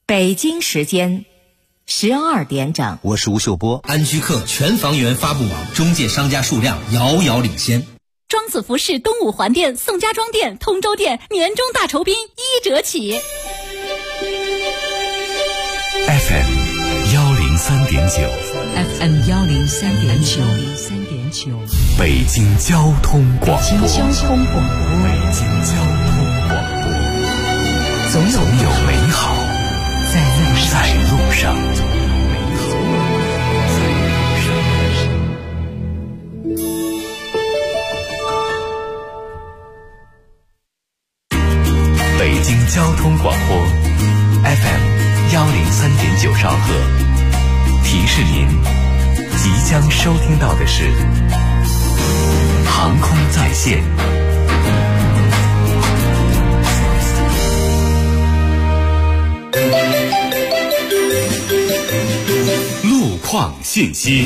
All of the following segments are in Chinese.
北京时间12点整， 我是吴秀波。 安居客全房源发布网中介商家数量遥遥领先。 庄子服饰东五环店、宋家庄店、通州店年终大酬宾1折起。 FM 103.9 FM 103.9 北京交通广播。 北京交通广播，总有美好在路上。 北京交通广播 FM 103.9兆赫，提示您即将收听到的是航空在线。路况信息。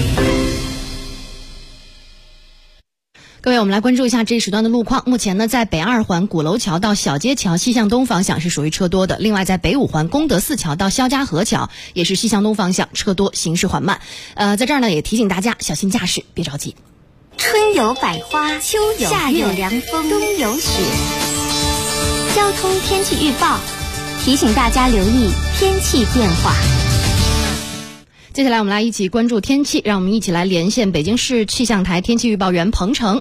各位，我们来关注一下这一时段的路况。目前呢，在北二环鼓楼桥到小街桥西向东方向是属于车多的。另外，在北五环功德寺桥到肖家河桥也是西向东方向车多，行驶缓慢。在这儿呢，也提醒大家小心驾驶，别着急。 春有百花，秋有夏有凉风，冬有雪。交通天气预报提醒大家留意天气变化。 接下来我们来一起关注天气，让我们一起来连线北京市气象台天气预报员彭程。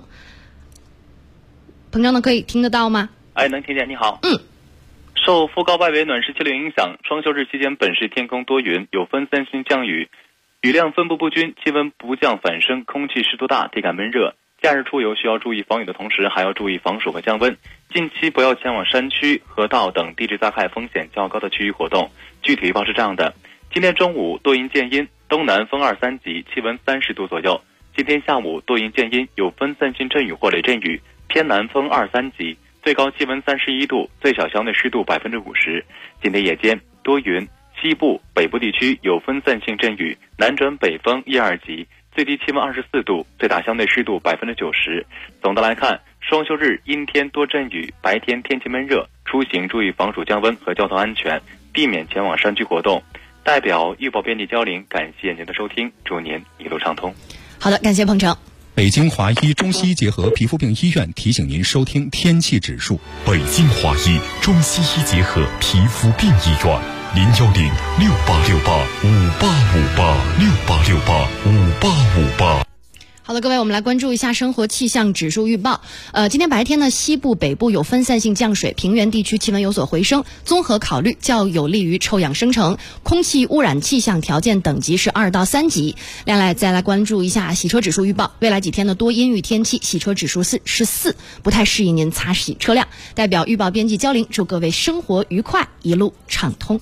彭程呢，可以听得到吗？ 能听见。你好。受副高外围暖湿气流影响，双休日期间本市天空多云，有分散性降雨，雨量分布不均，气温不降反升，空气湿度大，体感闷热。假日出游需要注意防雨的同时，还要注意防暑和降温。近期不要前往山区、河道等地质灾害风险较高的区域活动。具体预报是这样的：今天中午多云见阴，东南风2、3级，气温30度左右。今天下午多云见阴，有分散性阵雨或雷阵雨，偏南风2、3级，最高气温31度，最小相对湿度50%。今天夜间多云，西部、北部地区有分散性阵雨，南转北风1、2级，最低气温24度，最大相对湿度90%。总的来看，双休日阴天多阵雨，白天天气闷热，出行注意防暑降温和交通安全，避免前往山区活动。代表预报编辑焦玲，感谢您的收听，祝您一路畅通。 好的，感谢彭程。 北京华医中西医结合皮肤病医院提醒您收听天气指数。 北京华医中西医结合皮肤病医院，0106868585868685858。 好的，各位，我们来关注一下生活气象指数预报。今天白天呢，西部、北部有分散性降水，平原地区气温有所回升，综合考虑较有利于臭氧生成，空气污染气象条件等级是2到3级。再来关注一下洗车指数预报。未来几天的多阴雨天气，洗车指数是4，不太适宜您擦洗车辆。代表预报编辑焦玲，祝各位生活愉快，一路畅通。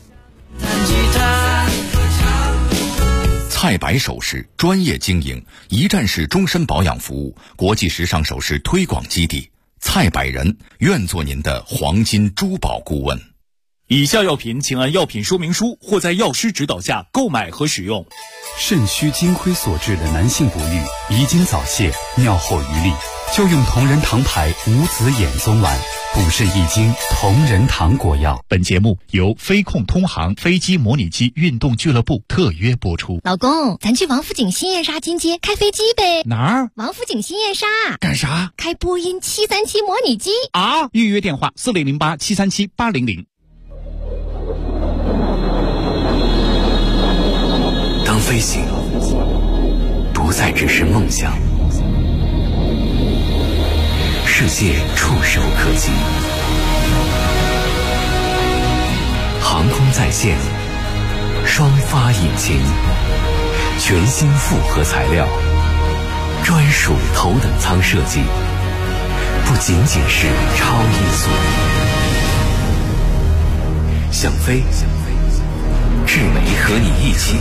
蔡白首饰专业经营，一站式终身保养服务，国际时尚首饰推广基地。蔡百人愿做您的黄金珠宝顾问。 以下药品请按药品说明书或在药师指导下购买和使用。 肾虚金亏所致的男性不育、遗精早泄、尿后余力，就用同仁堂牌无籽眼松丸，补肾益精，同仁堂果药。 本节目由飞控通航飞机模拟机运动俱乐部特约播出。 老公，咱去王府井新燕莎金街开飞机呗。 哪儿？ 王府井新燕莎。 干啥？ 开波音737模拟机啊！预约电话4008737800。 当飞行不再只是梦想，世界触手可及。航空在线，双发引擎，全新复合材料，专属头等舱设计，不仅仅是超音速。想飞，智美和你一起。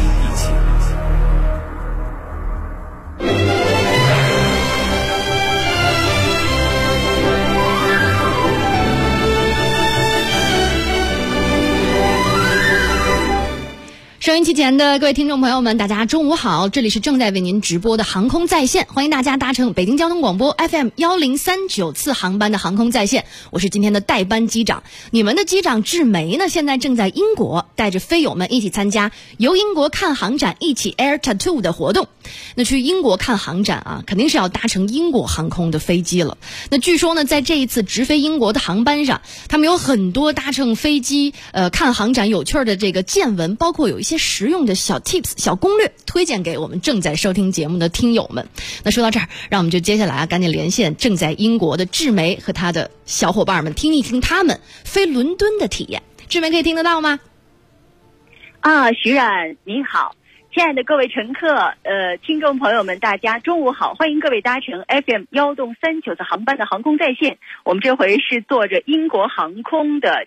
收音机前的各位听众朋友们，大家中午好，这里是正在为您直播的航空在线，欢迎大家搭乘北京交通广播 FM1039次航班的航空在线，我是今天的代班机长，你们的机长志梅呢，现在正在英国，带着飞友们一起参加游英国看航展一起 Air Tattoo 的活动。那去英国看航展啊，肯定是要搭乘英国航空的飞机了。那据说呢，在这一次直飞英国的航班上，他们有很多搭乘飞机看航展有趣的这个见闻，包括有一些实用的小 tips 小攻略推荐给我们正在收听节目的听友们。那说到这儿，让我们就接下来赶紧连线正在英国的志梅和他的小伙伴们，听一听他们飞伦敦的体验。志梅可以听得到吗？ 徐冉您好，亲爱的各位乘客听众朋友们，大家中午好，欢迎各位搭乘 FM1039的航班的航空在线。我们这回是坐着英国航空的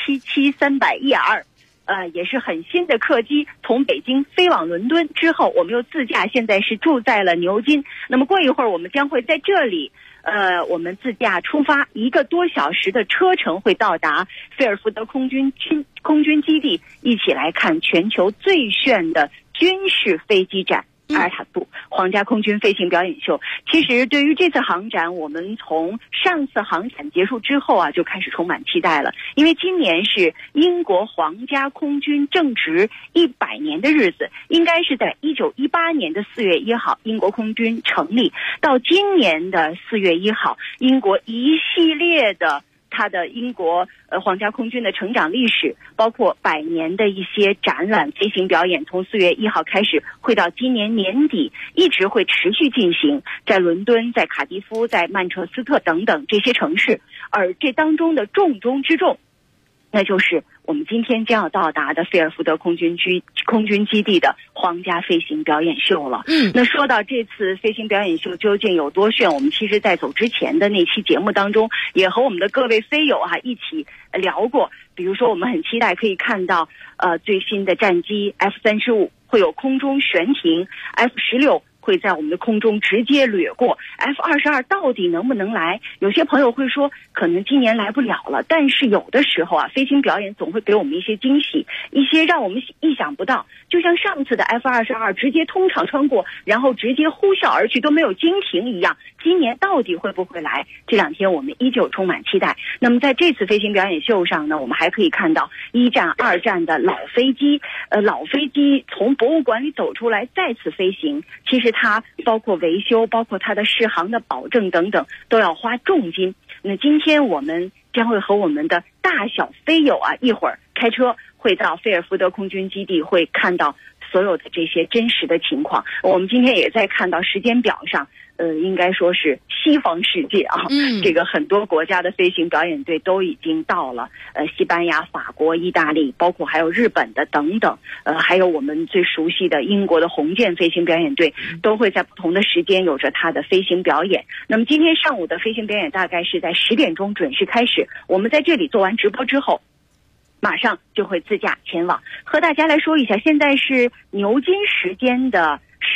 777-300ER也是很新的客机，从北京飞往伦敦之后，我们又自驾，现在是住在了牛津。那么过一会儿我们将会在这里我们自驾出发1个多小时的车程，会到达菲尔福德空军基地，一起来看全球最炫的军事飞机展阿尔塔图皇家空军飞行表演秀。其实对于这次航展，我们从上次航展结束之后就开始充满期待了，因为今年是英国皇家空军正值100年的日子，应该是在1918年的4月1号英国空军成立，到今年的4月1号，英国一系列的它的英国皇家空军的成长历史，包括100年的一些展览飞行表演，从4月1号开始会到今年年底，一直会持续进行，在伦敦、在卡迪夫、在曼彻斯特等等这些城市。而这当中的重中之重，那就是我们今天将要到达的菲尔福德空军基地的皇家飞行表演秀了。那说到这次飞行表演秀究竟有多炫，我们其实在走之前的那期节目当中也和我们的各位飞友一起聊过，比如说我们很期待可以看到最新的战机 F-35 会有空中悬停， F-16会在我们的空中直接掠过， F-22到底能不能来？有些朋友会说可能今年来不了了，但是有的时候飞行表演总会给我们一些惊喜，一些让我们意想不到，就像上次的 F-22 直接通场穿过，然后直接呼啸而去都没有惊停一样，今年到底会不会来？这2天我们依旧充满期待。那么在这次飞行表演秀上呢，我们还可以看到1战2战的老飞机从博物馆里走出来再次飞行，其实它包括维修，包括它的适航的保证等等，都要花重金。那今天我们将会和我们的大小飞友一会儿开车会到菲尔福德空军基地，会看到所有的这些真实的情况。我们今天也在看到时间表上应该说是西方世界这个很多国家的飞行表演队都已经到了，西班牙、法国、意大利，包括还有日本的等等，还有我们最熟悉的英国的红箭飞行表演队，都会在不同的时间有着它的飞行表演。那么今天上午的飞行表演大概是在10点钟准时开始，我们在这里做完直播之后马上就会自驾前往。和大家来说一下，现在是牛津时间的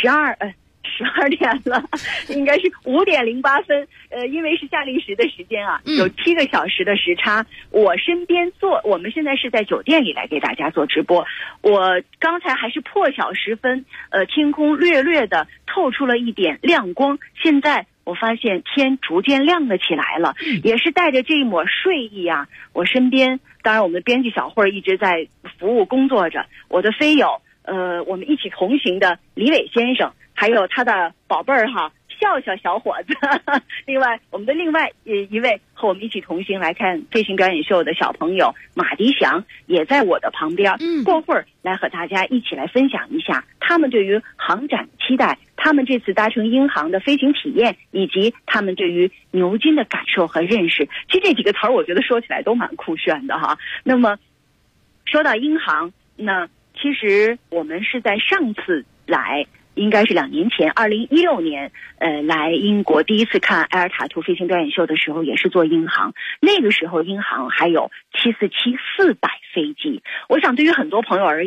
12点了，应该是5点08分。因为是夏令时的时间有7个小时的时差。我们现在是在酒店里来给大家做直播。我刚才还是破晓时分，天空略略的透出了一点亮光。现在我发现天逐渐亮了起来了，也是带着这一抹睡意我身边，当然我们的编辑小慧一直在服务工作着，我的飞友，我们一起同行的李伟先生，还有他的宝贝儿笑笑小伙子，另外我们的另外一位和我们一起同行来看飞行表演秀的小朋友马迪祥也在我的旁边，过会儿来和大家一起来分享一下他们对于航展的期待，他们这次搭乘英航的飞行体验，以及他们对于牛津的感受和认识。其实这几个词儿我觉得说起来都蛮酷炫的那么说到英航，那其实我们是在上次来，应该是2年前2016年来英国第一次看埃尔塔图飞行表演秀的时候，也是坐英航。那个时候英航还有747-400飞机。我想对于很多朋友而言，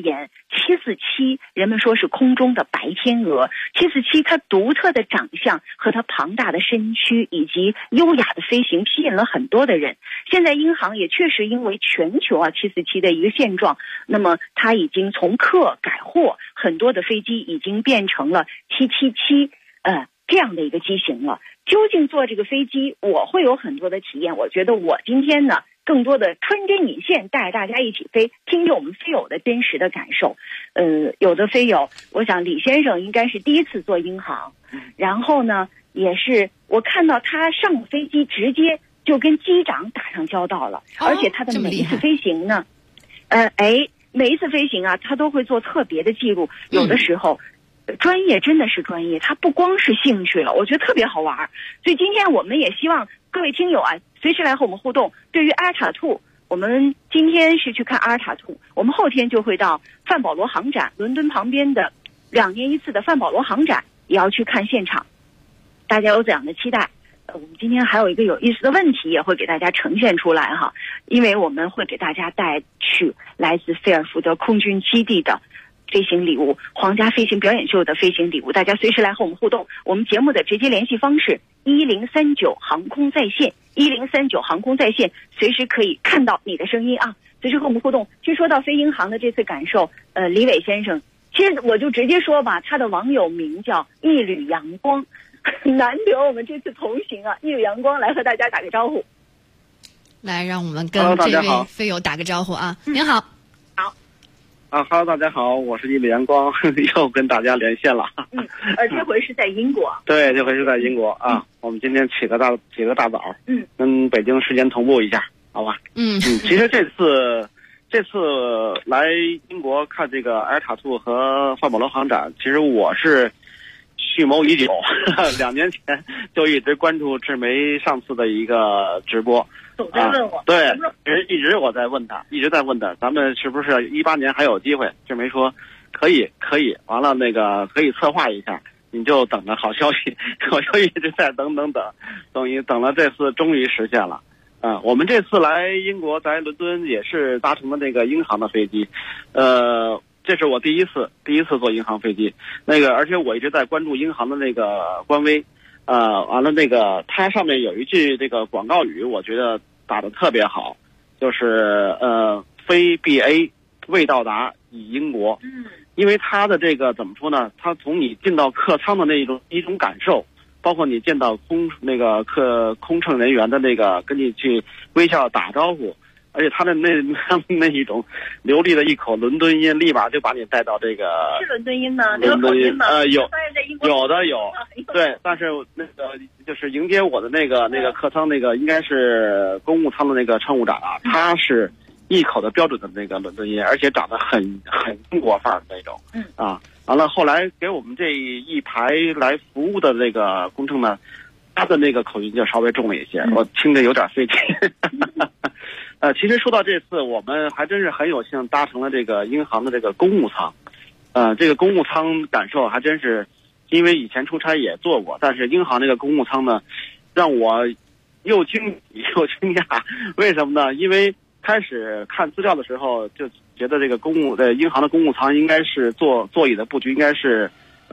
747人们说是空中的白天鹅。747它独特的长相和它庞大的身躯以及优雅的飞行吸引了很多的人。现在英航也确实因为全球747的一个现状，那么它已经从客改货，很多的飞机已经变成了777这样的一个机型了。究竟坐这个飞机我会有很多的体验，我觉得我今天呢更多的穿针引线带大家一起飞，听听我们飞友的真实的感受。有的飞友，我想李先生应该是第一次坐英航，然后呢也是我看到他上飞机直接就跟机长打上交道了，而且他的每一次飞行呢每一次飞行他都会做特别的记录。有的时候专业真的是专业，它不光是兴趣了，我觉得特别好玩。所以今天我们也希望各位听友随时来和我们互动。对于阿尔塔2，我们今天是去看阿尔塔2，我们后天就会到范保罗航展，伦敦旁边的2年一次的范保罗航展也要去看现场。大家有怎样的期待？我们今天还有一个有意思的问题也会给大家呈现出来因为我们会给大家带去来自菲尔福德空军基地的飞行礼物，皇家飞行表演秀的飞行礼物，大家随时来和我们互动。我们节目的直接联系方式1039航空在线，1039航空在线，随时可以看到你的声音随时和我们互动。其实说到飞英航的这次感受，李伟先生，其实我就直接说吧，他的网友名叫一缕阳光，难得我们这次同行一缕阳光来和大家打个招呼。 来，让我们跟这位飞友打个招呼您好。 哈喽，大家好，我是一缕阳光，又跟大家连线了。 这回是在英国。对， 这回是在英国我们今天起个大早，跟北京时间同步一下，好吧？其实这次来英国看这个阿尔塔2和范保罗航展，其实我是蓄谋已久，2年前就一直关注志梅上次的一个直播。 总在问我， 对，一直我在问他，咱们是不是18年还有机会？志梅说可以，完了可以策划一下，你就等着好消息，我就一直在等了，这次终于实现了。我们这次来英国，在伦敦也是搭乘的那个英航的飞机，这是我第一次坐英航飞机，而且我一直在关注英航的那个官微。完了它上面有一句这个广告语，我觉得打得特别好，就是非 BA 未到达已英国。因为它的这个怎么说呢？它从你进到客舱的一种感受，包括你见到空乘人员的跟你去微笑打招呼，而且他的那一种流利的一口伦敦音，立马就把你带到这个。 是伦敦音吗？ 伦敦音有对，但是就是迎接我的那个客舱应该是公务舱的乘务长他是一口的标准的伦敦音，而且长得很中国范儿的那种。完了后来给我们这一排来服务的工程呢，他的口音就稍微重了一些，我听着有点费劲。其实说到这次，我们还真是很有幸搭乘了这个英航的公务舱。这个公务舱感受还真是，因为以前出差也坐过，但是英航公务舱呢，让我又惊喜又惊讶。为什么呢？因为开始看资料的时候就觉得英航的公务舱应该是座椅的布局应该是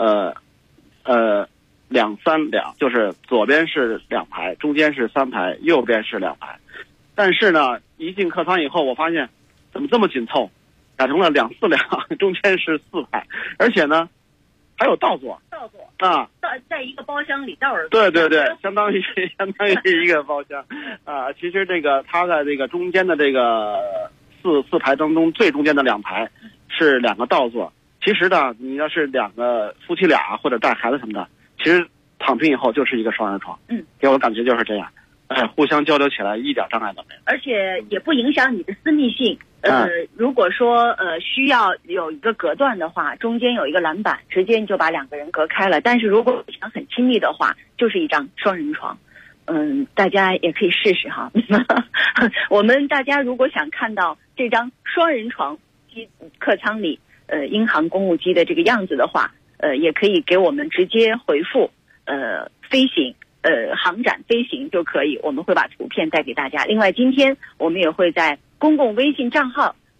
2、3、2，就是左边是2排，中间是3排，右边是2排。但是呢，一进客舱以后，我发现怎么这么紧凑，改成了2、4、2，中间是4排，而且呢还有倒座在一个包厢里倒着。 对，相当于一个包厢其实它在中间的4排当中，最中间的2排是2个倒座。其实呢，你要是2个夫妻俩或者带孩子什么的，其实躺平以后就是一个双人床。给我感觉就是这样。互相交流起来一点障碍都没有， 而且也不影响你的私密性。如果说需要有一个隔断的话，中间有一个栏板，直接你就把2个人隔开了。但是如果想很亲密的话，就是一张双人床。大家也可以试试我们大家如果想看到这张双人床客舱里英航公务机的这个样子的话，也可以给我们直接回复飞行。航展飞行就可以，我们会把图片带给大家。另外，今天我们也会在公共微信账号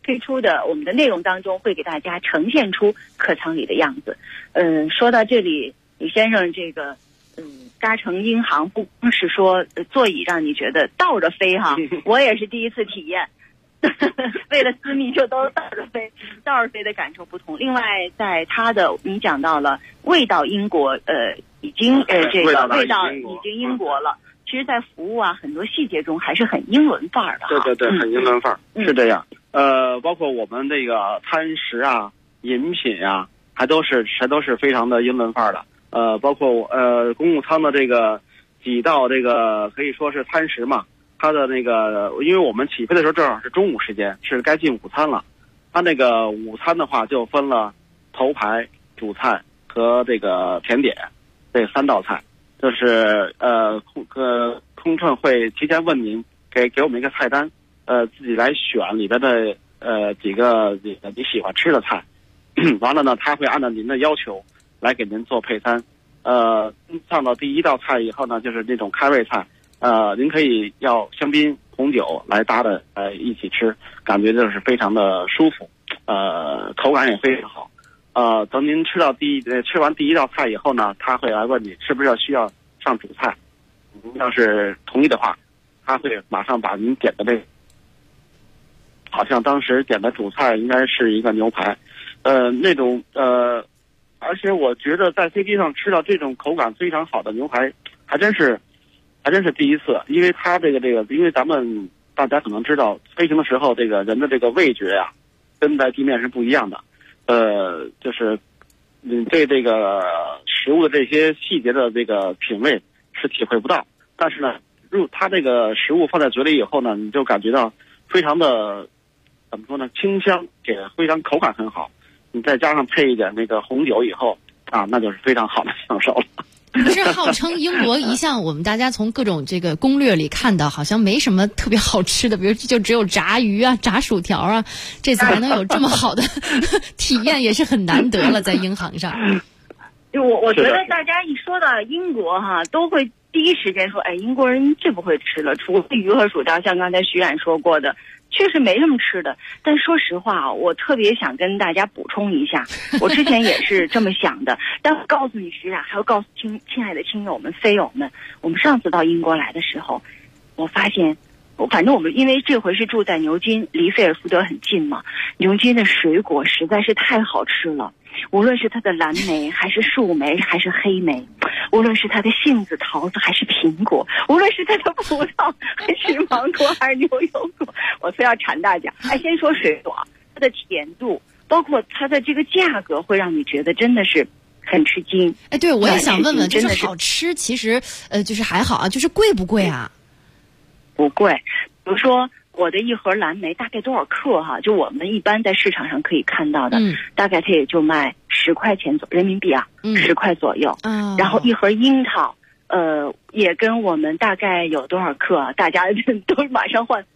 推出的我们的内容当中，会给大家呈现出客舱里的样子。说到这里，李先生这个搭乘英航不光是说座椅让你觉得倒着飞哈，我也是第一次体验。为了私密就都倒着飞的感受不同。另外，在它的你讲到了味道英国，已经这个味道已经英国了。其实，在服务啊很多细节中还是很英伦范儿的。 对，很英伦范儿，是这样。包括我们这个餐食啊、饮品啊，还都是非常的英伦范儿的。包括公务舱的这个几道这个可以说是餐食嘛。它的那个，因为我们起飞的时候正好是中午时间，是该进午餐了。它那个午餐的话就分了头排、主菜和这个甜点这3道菜。就是空乘会提前问您，给我们一个菜单，自己来选里边的几个你喜欢吃的菜。完了呢，他会按照您的要求来给您做配餐。上到第1道菜以后呢，就是那种开胃菜。您可以要香槟、红酒来搭的一起吃，感觉就是非常的舒服，口感也非常好。等您吃完第1道菜以后呢，他会来问你是不是需要上主菜。您要是同意的话，他会马上把您点的好像当时点的主菜应该是一个牛排，那种而且我觉得在飞机上吃到这种口感非常好的牛排，还真是第一次。因为它这个，因为咱们大家可能知道，飞行的时候这个人的这个味觉呀，跟在地面是不一样的。就是对这个食物的这些细节的这个品味是体会不到。但是呢，它这个食物放在嘴里以后呢，你就感觉到非常的怎么说呢，清香，也非常口感很好。你再加上配一点那个红酒以后啊，那就是非常好的享受了。 不是号称英国一向我们大家从各种这个攻略里看到，好像没什么特别好吃的，比如就只有炸鱼啊、炸薯条啊，这次还能有这么好的体验，也是很难得了，在英航上。 我觉得大家一说到英国哈，都会第一时间说，哎，英国人最不会吃了，除了鱼和薯条，像刚才徐冉说过的。确实没什么吃的，但说实话，我特别想跟大家补充一下，我之前也是这么想的。但我告诉你徐冉，还要告诉亲爱的亲友们、飞友们，我们上次到英国来的时候，我发现，反正我们因为这回是住在牛津，离菲尔福德很近嘛，牛津的水果实在是太好吃了。无论是它的蓝莓还是树莓还是黑莓，无论是它的杏子、桃子还是苹果，无论是它的葡萄还是芒果还是牛油果，我非要馋大家。先说水果，它的甜度，包括它的这个价格，会让你觉得真的是很吃惊。 对，我也想问问，就是好吃，其实就是还好啊，就是贵不贵啊？ 不贵，比如说。我的一盒蓝莓大概多少克哈？就我们一般在市场上可以看到的，大概它也就卖10块钱人民币啊，10块左右。然后一盒樱桃，也跟我们大概有多少克啊？大家都马上换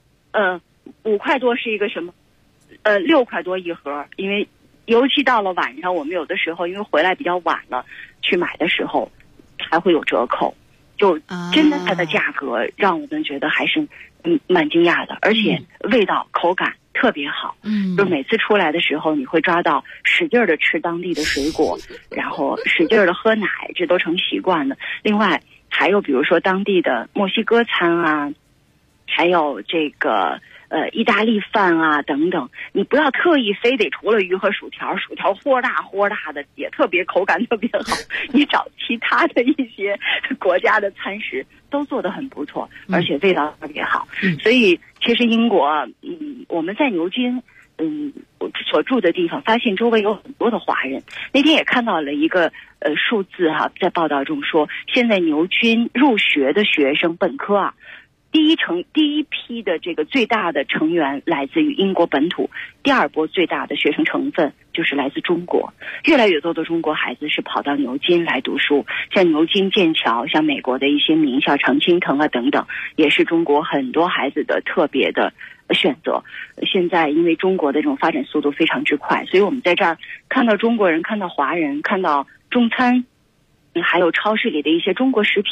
，5块多是一个什么？6块多一盒，因为尤其到了晚上，我们有的时候因为回来比较晚了，去买的时候还会有折扣。就真的它的价格让我们觉得还是蛮惊讶的，而且味道口感特别好。就每次出来的时候，你会抓到使劲的吃当地的水果，然后使劲的喝奶，这都成习惯了。另外还有比如说当地的墨西哥餐啊，还有这个意大利饭啊等等，你不要特意非得除了鱼和薯条豁大的，也特别口感特别好，你找其他的一些国家的餐食都做得很不错，而且味道特别好。所以其实英国我们在牛津我所住的地方发现周围有很多的华人。那天也看到了一个数字哈，在报道中说，现在牛津入学的学生本科啊，第一批的这个最大的成员来自于英国本土，第二波最大的学生成分就是来自中国。越来越多的中国孩子是跑到牛津来读书，像牛津、剑桥，像美国的一些名校常青藤啊等等，也是中国很多孩子的特别的选择。现在因为中国的这种发展速度非常之快，所以我们在这儿看到中国人，看到华人，看到中餐，还有超市里的一些中国食品，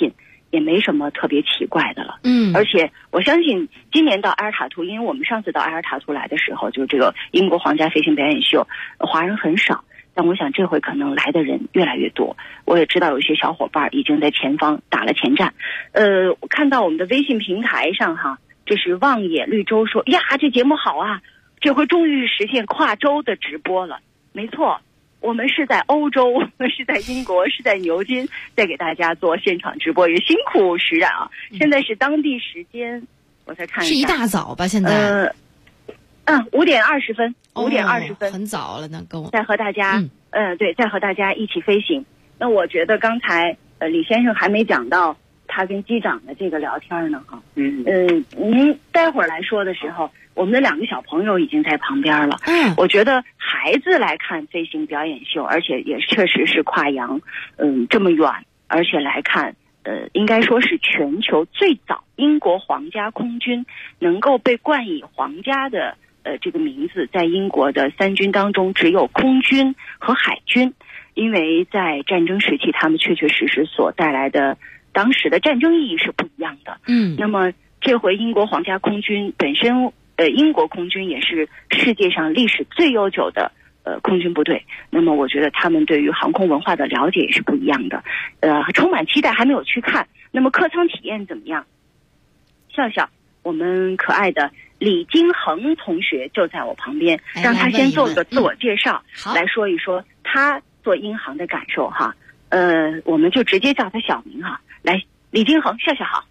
也没什么特别奇怪的了。而且我相信今年到埃尔塔图，因为我们上次到埃尔塔图来的时候，就这个英国皇家飞行表演秀，华人很少，但我想这回可能来的人越来越多。我也知道有一些小伙伴已经在前方打了前站。我看到我们的微信平台上哈，这是望野绿洲说呀，这节目好啊，这回终于实现跨洲的直播了。没错，我们是在欧洲，我们是在英国，是在牛津，在给大家做现场直播，也辛苦徐冉啊。现在是当地时间，我再看一下， 是一大早吧？现在 5点20分，5点20分， 很早了呢。跟我再和大家，对，再和大家一起飞行。那我觉得刚才李先生还没讲到他跟机长的这个聊天呢哈。您待会儿来说的时候，我们的2个小朋友已经在旁边了。我觉得孩子来看飞行表演秀，而且也确实是跨洋，这么远，而且来看，应该说是全球最早英国皇家空军能够被冠以皇家的这个名字，在英国的3军当中只有空军和海军，因为在战争时期他们确确实实所带来的当时的战争意义是不一样的。那么这回英国皇家空军本身，英国空军也是世界上历史最悠久的空军部队，那么我觉得他们对于航空文化的了解也是不一样的，充满期待，还没有去看。那么客舱体验怎么样？笑笑，我们可爱的李金恒同学就在我旁边，让他先做个自我介绍，来说一说他做英航的感受哈。我们就直接叫他小名哈。来，李金恒，笑笑好。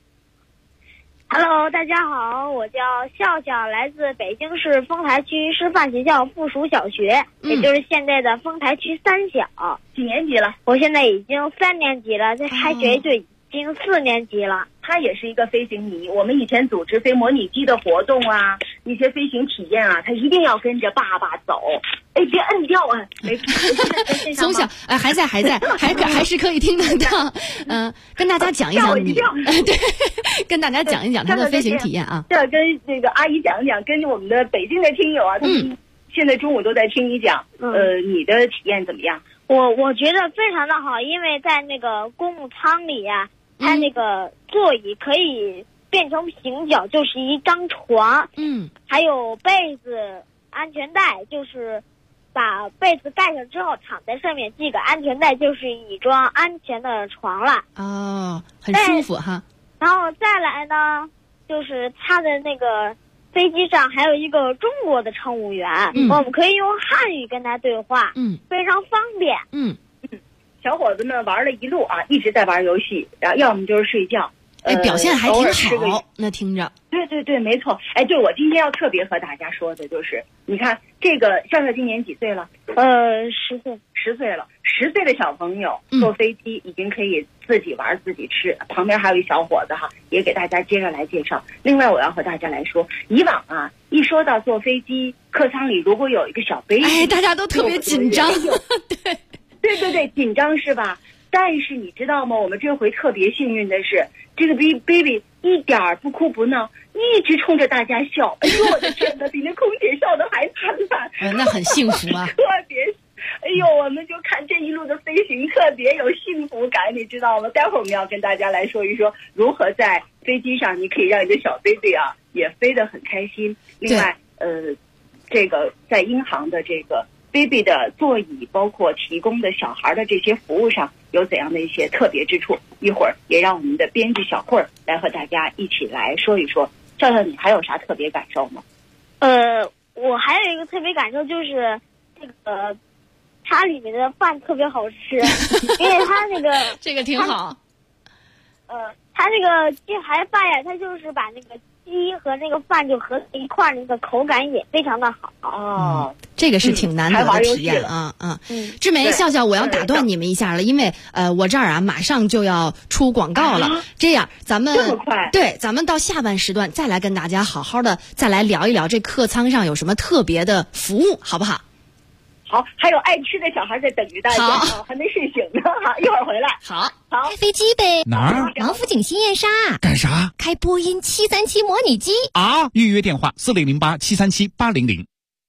Hello， 大家好，我叫笑笑，来自北京市丰台区师范学校附属小学，也就是现在的丰台区3小。 几年级了？ 我现在已经3年级了，在开学就已经4年级了。 他也是一个飞行迷，我们以前组织飞模拟机的活动啊，一些飞行体验啊，他一定要跟着爸爸走。别摁掉啊！没松下，还在，还是可以听得到。跟大家讲一讲你，对，跟大家讲一讲他的飞行体验啊。 这跟那个阿姨讲一讲，跟我们的北京的听友啊，他们现在中午都在听你讲。你的体验怎么样？ 我觉得非常的好，因为在那个公务舱里啊，它那个座椅可以变成平角，就是一张床。还有被子、安全带，就是把被子盖上之后躺在上面系个安全带，就是一张安全的床了。 很舒服哈。 然后再来呢，就是它的那个飞机上还有一个中国的乘务员，我们可以用汉语跟他对话，非常方便。 小伙子们玩了一路啊，一直在玩游戏，然后要么就是睡觉。 表现还挺好，那听着。 对，没错。对，我今天要特别和大家说的就是，你看这个笑笑今年几岁了 ？10岁。 10岁了。10岁的小朋友坐飞机已经可以自己玩自己吃，旁边还有一小伙子哈，也给大家接着来介绍。另外我要和大家来说，以往啊，一说到坐飞机，客舱里如果有一个小 baby， 大家都特别紧张。 对，紧张是吧？但是你知道吗？我们这回特别幸运的是，这个 baby 一点儿不哭不闹，一直冲着大家笑。哎呦我的天哪，比那空姐笑的还灿烂。 那很幸福啊。 特别，我们就看这一路的飞行特别有幸福感，你知道吗？待会儿我们要跟大家来说一说，如何在飞机上你可以让你的小 baby 啊也飞得很开心。另外，这个在英航的这个baby 的座椅，包括提供的小孩的这些服务上有怎样的一些特别之处，一会儿也让我们的编辑小慧儿来和大家一起来说一说。笑笑，你还有啥特别感受吗？ 我还有一个特别感受，就是这个它里面的饭特别好吃，因为它那个这个挺好。 它这个鸡排饭呀，它就是把那个鸡和那个饭就合在一块儿，那个口感也非常的好。 这个是挺难得的体验啊。志梅、笑笑，我要打断你们一下了，因为我这儿啊马上就要出广告了。这样咱们这么快？ 对，咱们到下半时段再来跟大家好好的再来聊一聊这客舱上有什么特别的服务，好不好？ 好，还有爱吃的小孩在等着大家，还没睡醒呢，一会儿回来。 好， 开飞机呗。 哪儿？ 王府井新燕莎。 干啥？ 开波音737模拟机啊！预约电话4008-737-800。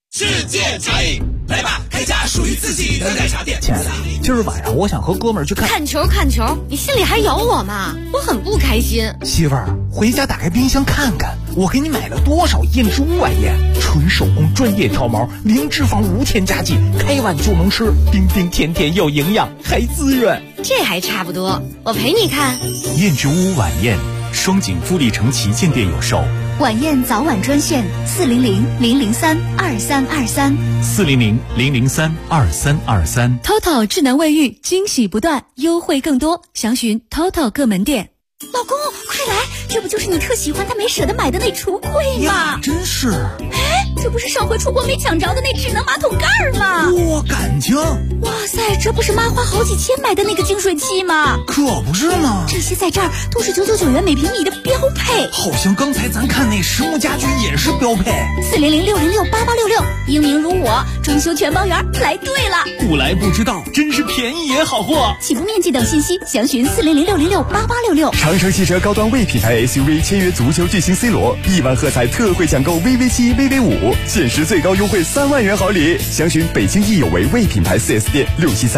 世界茶饮，来吧，开家属于自己的奶茶店。 亲爱的，今儿晚上我想和哥们儿去看球，你心里还有我吗？我很不开心。 媳妇儿，回家打开冰箱看看，我给你买了多少燕之屋晚宴，纯手工专业调毛，零脂肪无添加剂，开碗就能吃，冰冰甜甜又营养，还滋润。 这还差不多，我陪你看。 燕之屋晚宴，双井富力城旗舰店有售。 晚宴早晚专线 400-003-2323，400-003-2323。 TOTO 智能卫浴，惊喜不断，优惠更多，详询 TOTO 各门店。 老公，快来，这不就是你特喜欢但没舍得买的那橱柜吗？ 真是。 哎，这不是上回出国没抢着的那智能马桶盖吗？ 哇，感情！ 哇塞，这不是妈花好几千买的那个净水器吗？ 可不是嘛！ 这些在这儿都是999元每平米的标配。 好像刚才咱看那实木家居也是标配。 400-606-8866，英明如我，装修全包圆，来对了。 不来不知道，真是便宜也好货。 起步面积等信息详询400-606-8866。 长城汽车高端魏品牌 SUV 签约足球巨星 C 罗，1万喝彩特惠抢购 VV7、VV5，限时最高优惠3万元好礼。详询北京易有为魏品牌4S店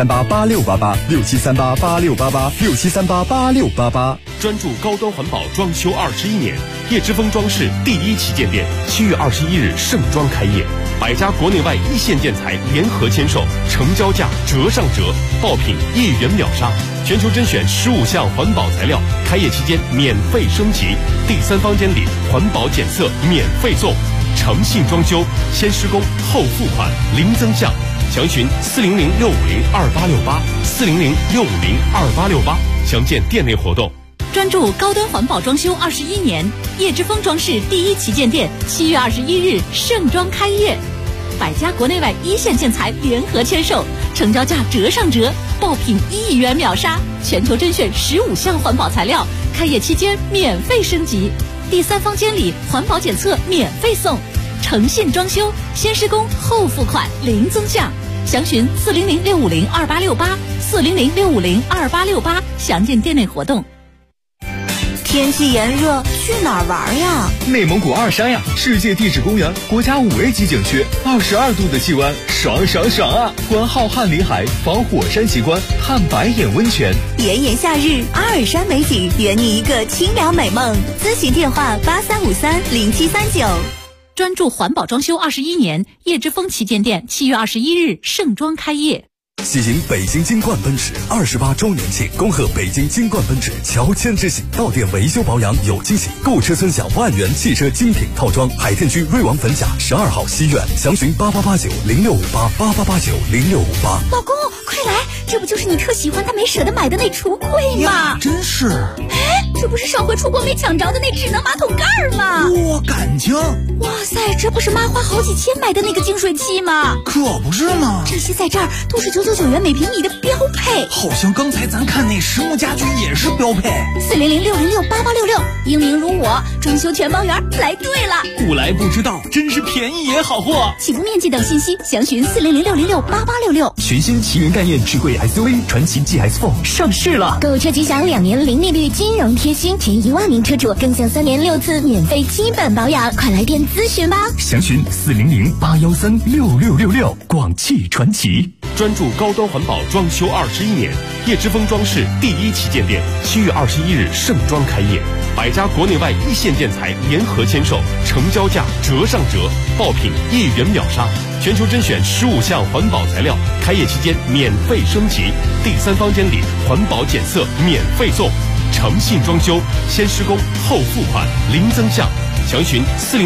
，67388688，67388688，67388688。 专注高端环保装修21年，叶之峰装饰第1旗舰店7月21日盛装开业，100家国内外一线建材联合签售，成交价折上折，爆品1元秒杀，全球甄选15项环保材料，开业期间免费升级，第3方监理环保检测免费送，诚信装修，先施工后付款，零增项。详询400-650-2868，400-650-2868，详见店内活动。 专注高端环保装修21年，叶之峰装饰第1旗舰店7月21日盛装开业，100家国内外一线建材联合签售，成交价折上折，爆品1元秒杀，全球甄选15项环保材料，开业期间免费升级，第3方监理环保检测免费送，诚信装修，先施工后付款，零增项。详询400-650-2868，400-650-2868，详见店内活动。 天气炎热，去哪儿玩呀？ 内蒙古二山呀，世界地质公园，国家5A 级景区，22度的气温，爽爽爽啊！观浩瀚林海，访火山奇观，探白眼温泉。 炎炎夏日，阿尔山美景，圆你一个清凉美梦。咨询电话83530739。 专注环保装修21年，叶之峰旗舰店7月21日盛装开业。 喜迎北京金冠奔驰28周年庆，恭贺北京金冠奔驰乔迁之喜，到店维修保养有惊喜，购车尊享万元汽车精品套装。海淀区瑞王粉甲12号西苑，详询88890658，88890658。 老公，快来，这不就是你特喜欢但没舍得买的那橱柜吗？ 真是。 哎，这不是上回出国没抢着的那智能马桶盖吗？ 哇，感情！ 哇塞，这不是妈花好几千买的那个净水器吗？ 可不是嘛！ 这些在这儿都是999元每平米的标配。 好像刚才咱看那实木家居也是标配。 400-606-8866，英明如我，装修全包圆，来对了。 不来不知道，真是便宜也好货。 起步面积等信息详询400-606-8866。 全新奇云概念智慧 SUV 传祺 GS4 上市了， 购车即享2年零利率金融贴心，前1万名车主更享3年6次免费基本保养，快来电咨询吧。 详询400-813-6666。广汽传祺。 专注高端环保装修21年，叶之峰装饰第1旗舰店7月21日盛装开业，100家国内外一线建材联合签售，成交价折上折，爆品1元秒杀，全球甄选15项环保材料，开业期间免费升级，第3方监理环保检测免费送，诚信装修，先施工后付款，零增项。详询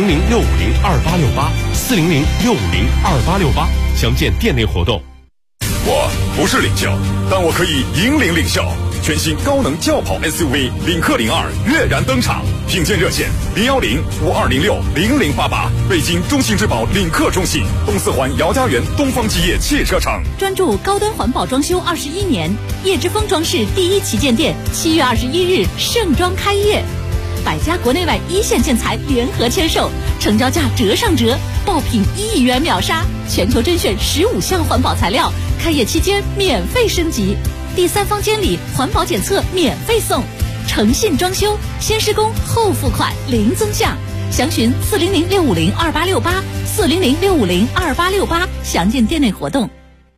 400-650-2868，400-650-2868，详见店内活动。 我不是领袖，但我可以引领领袖。全新高能轿跑 SUV 领克02跃然登场，品鉴热线010-5206-0088，北京中信质保领克中信，东四环姚家园东方基业汽车城。 专注高端环保装修21年，叶之峰装饰第1旗舰店7月21日盛装开业，100家国内外一线建材联合签售，成交价折上折，爆品1元秒杀，全球甄选15项环保材料，开业期间免费升级，第3方监理环保检测免费送，诚信装修，先施工后付款，零增项。详询400-650-2868 400-650-2868，详见店内活动。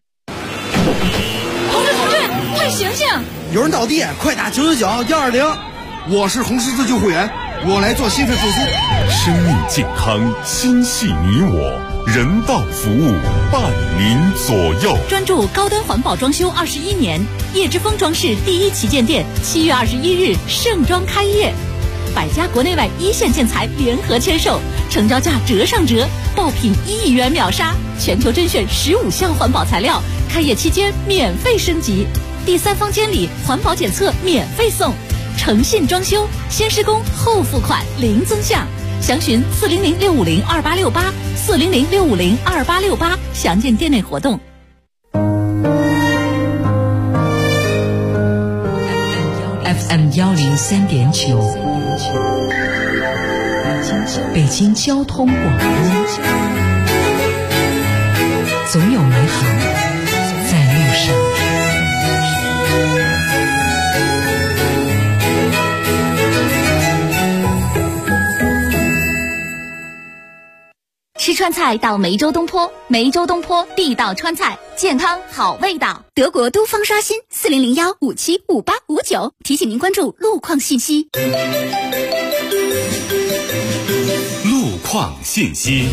同志，快醒醒！ 有人倒地，快打999-120。 我是红十字救护员，我来做心肺复苏。 生命健康，心系你我，人道服务伴您左右。 专注高端环保装修21年，叶之峰装饰第一旗舰店7月21日盛装开业，百家国内外一线建材联合签售，成交价折上折，爆品1亿元秒杀，全球甄选15项环保材料，开业期间免费升级，第3方监理环保检测免费送，诚信装修，先施工后付款零增项，详询400-650-2868 400-650-2868，详见店内活动。 FM 103.9，北京交通广播，总有美好在路上。 吃川菜到梅州东坡，梅州东坡地道川菜，健康好味道。德国东方刷新400-1575859，提醒您关注路况信息。 路况信息。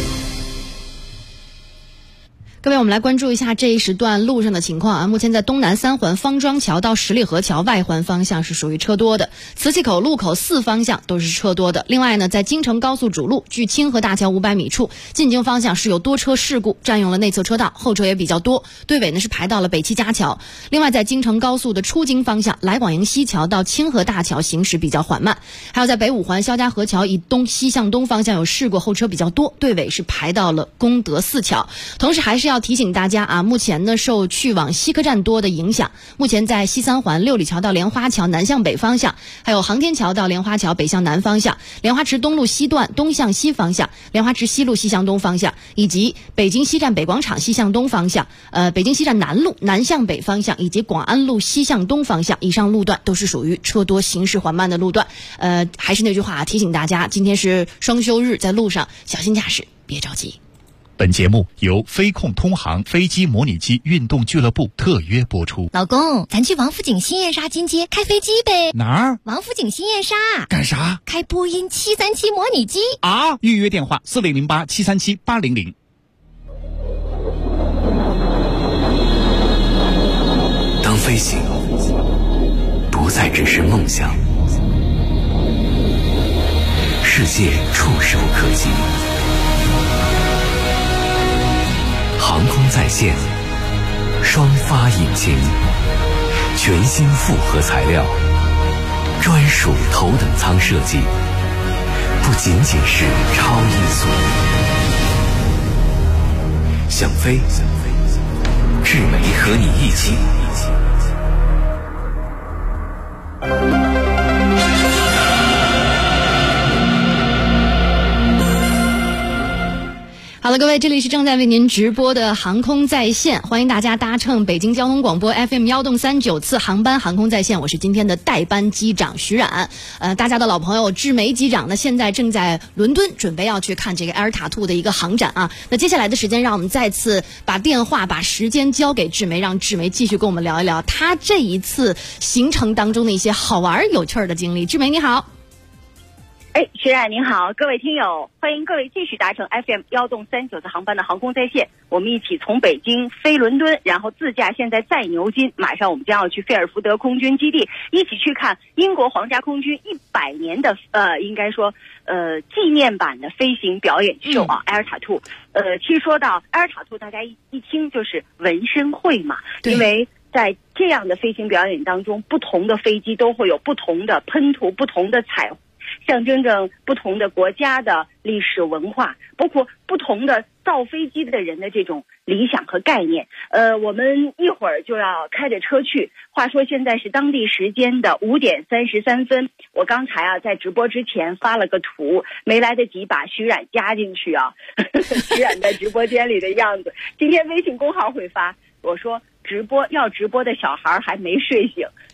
各位，我们来关注一下这一时段路上的情况啊。目前在东南3环方庄桥到十里河桥外环方向是属于车多的，磁器口路口4方向都是车多的。另外呢，在京承高速主路距清河大桥500米处，进京方向是有多车事故，占用了内侧车道，后车也比较多，队尾呢是排到了北七家桥。另外在京承高速的出京方向，来广营西桥到清河大桥行驶比较缓慢。还有在北5环肖家河桥以东西向东方向有事故，后车比较多，队尾是排到了功德寺桥。同时还是要提醒大家啊，目前呢受去往西客站多的影响，目前在西3环六里桥到莲花桥南向北方向，还有航天桥到莲花桥北向南方向，莲花池东路西段东向西方向，莲花池西路西向东方向，以及北京西站北广场西向东方向，北京西站南路南向北方向，以及广安路西向东方向，以上路段都是属于车多行驶缓慢的路段。还是那句话，提醒大家，今天是双休日，在路上小心驾驶，别着急。 本节目由飞控通航飞机模拟机运动俱乐部特约播出。 老公，咱去王府井新燕莎金街开飞机呗。 哪儿？ 王府井新燕莎。 干啥？ 开波音737模拟机啊！预约电话4008-737-800。 当飞行不再只是梦想，世界触手可及。航空在线，双发引擎，全新复合材料，专属头等舱设计，不仅仅是超音速。想飞，智美和你一起。 好了，各位，这里是正在为您直播的航空在线，欢迎大家搭乘北京交通广播 FM 1动39次航班航空在线，我是今天的代班机长徐冉。大家的老朋友志梅机长呢，现在正在伦敦，准备要去看这个埃尔塔兔的一个航展啊。那接下来的时间，让我们再次把时间交给志梅，让志梅继续跟我们聊一聊他这一次行程当中的一些好玩有趣的经历。志梅你好。 徐冉您好，各位听友，欢迎各位继续搭乘 FM 1动39次航班的航空在线，我们一起从北京飞伦敦，然后自驾现在在牛津，马上我们将要去菲尔福德空军基地，一起去看英国皇家空军100年的应该说纪念版的飞行表演秀啊，埃尔塔兔。其实说到埃尔塔兔，大家一听就是纹身会嘛，因为在这样的飞行表演当中，不同的飞机都会有不同的喷涂，不同的彩绘，象征着不同的国家的历史文化，包括不同的造飞机的人的这种理想和概念。我们一会儿就要开着车去。话说现在是当地时间的5点33分，我刚才在直播之前发了个图，没来得及把徐冉加进去啊。徐冉在直播间里的样子，今天微信公号会发，我说直播的小孩还没睡醒，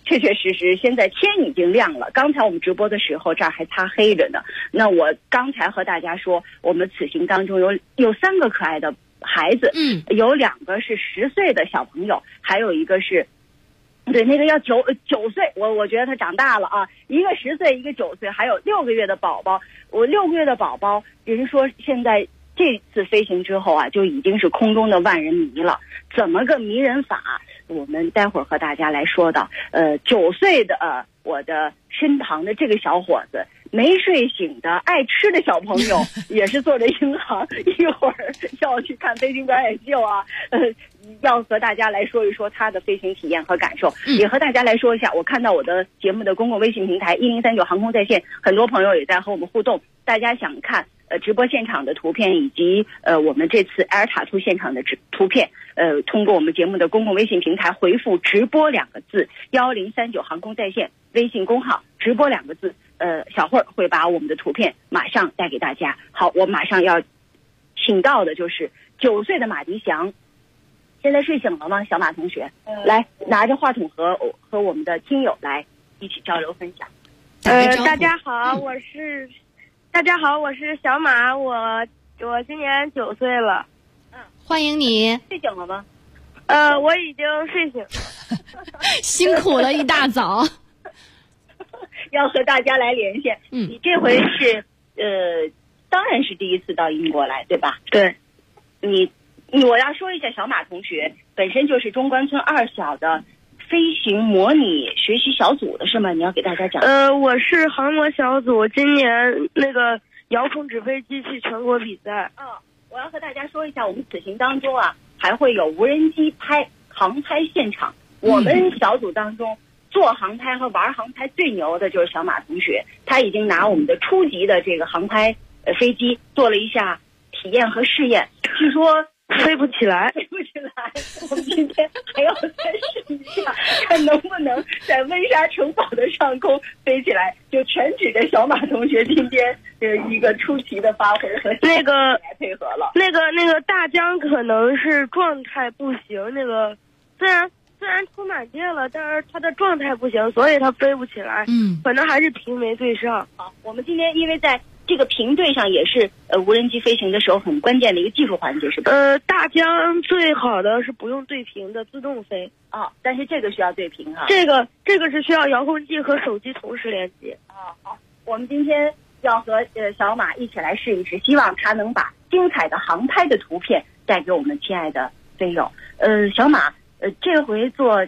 确确实实现在天已经亮了。刚才我们直播的时候这儿还擦黑着呢。那我刚才和大家说，我们此行当中有3个可爱的孩子，有2个是10岁的小朋友，还有一个是。对，那个要9岁，我觉得他长大了啊，一个10岁，一个9岁，还有6个月的宝宝。我6个月的宝宝，人说现在这次飞行之后啊，就已经是空中的万人迷了。怎么个迷人法？我们待会儿和大家来说到。9岁的我的身旁的这个小伙子，没睡醒的爱吃的小朋友，也是坐着银行，一会儿要去看飞行表演秀啊。要和大家来说一说他的飞行体验和感受，也和大家来说一下。我看到我的节目的公共微信平台1039航空在线，很多朋友也在和我们互动。大家想看直播现场的图片，以及我们这次埃尔塔兔现场的图片，通过我们节目的公共微信平台回复直播2个字，1039航空在线微信公号直播2个字，小慧会把我们的图片马上带给大家。好，我马上要请到的就是9岁的马迪翔。现在睡醒了吗，小马同学？来拿着话筒和我们的听友来一起交流分享。 大家好，我是小马，我今年9岁了。 欢迎你。 睡醒了吗？ 我已经睡醒了。 辛苦了一大早。 要和大家来连线。你这回是当然是第一次到英国来，对吧？ 对。 我要说一下，小马同学本身就是中关村2小的飞行模拟学习小组的是吗？你要给大家讲。 我是航模小组，今年那个遥控纸飞机去全国比赛。 我要和大家说一下，我们此行当中啊，还会有无人机航拍现场。我们小组当中做航拍和玩航拍最牛的就是小马同学，他已经拿我们的初级的这个航拍飞机做了一下体验和试验，据说飞不起来。 我们今天还要再试一下，看能不能在温莎城堡的上空飞起来。就全指着小马同学今天一个出奇的发挥和那个来配合了。 那个大疆可能是状态不行，那个虽然充满电了，但是它的状态不行，所以它飞不起来。可能还是平没对上。 好，我们今天因为在这个平对上也是无人机飞行的时候很关键的一个技术环节，是吧？ 大疆最好的是不用对平的自动飞。 但是这个需要对平啊。 这个是需要遥控器和手机同时连接。 好，我们今天要和小马一起来试一试，希望他能把精彩的航拍的图片带给我们亲爱的飞友。小马，这回坐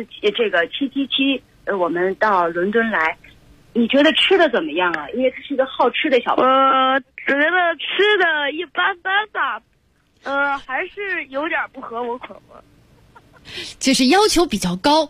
777，我们到伦敦来。你觉得吃的怎么样啊？因为他是一个好吃的小朋友。 觉得吃的一般般吧，还是有点不合我口味。 就是要求比较高。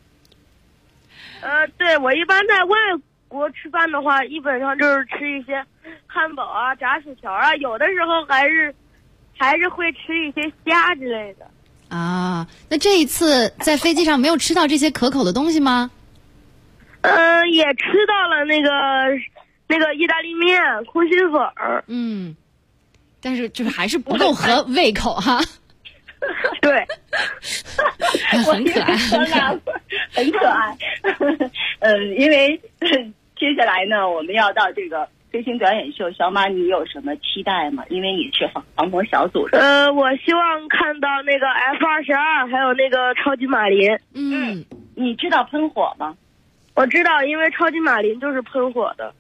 对，我一般在外国吃饭的话，基本上就是吃一些汉堡啊、炸薯条啊，有的时候还是会吃一些虾之类的。 那这一次在飞机上没有吃到这些可口的东西吗？ 也吃到了那个意大利面、空心粉儿。 但是就是还是不够合胃口哈。 对， 很可爱， 很可爱。因为接下来呢，我们要到这个飞行表演秀，小马你有什么期待吗？因为你是航模小组的。 我希望看到那个 F-22，还有那个超级马林。 你知道喷火吗？ 我知道，因为超级马林就是喷火的。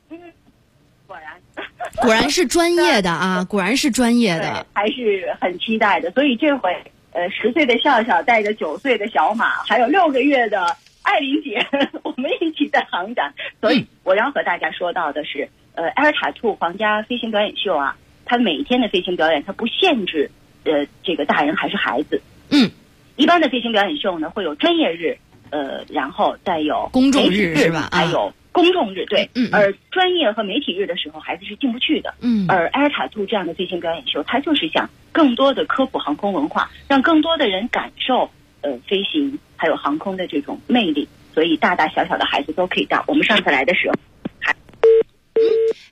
果然是专业的啊！果然是专业的， 还是很期待的。所以这回10岁的笑笑带着9岁的小马，还有6个月的艾琳姐，我们一起在航展。所以我要和大家说到的是，埃尔塔兔皇家飞行表演秀啊，它每一天的飞行表演它不限制这个大人还是孩子。一般的飞行表演秀呢会有专业日，然后再有公众日是吧？ 还有公众日，对。而专业和媒体日的时候，孩子是进不去的。而埃尔塔兔这样的飞行表演秀，它就是想更多的科普航空文化，让更多的人感受飞行还有航空的这种魅力。所以大大小小的孩子都可以到。我们上次来的时候，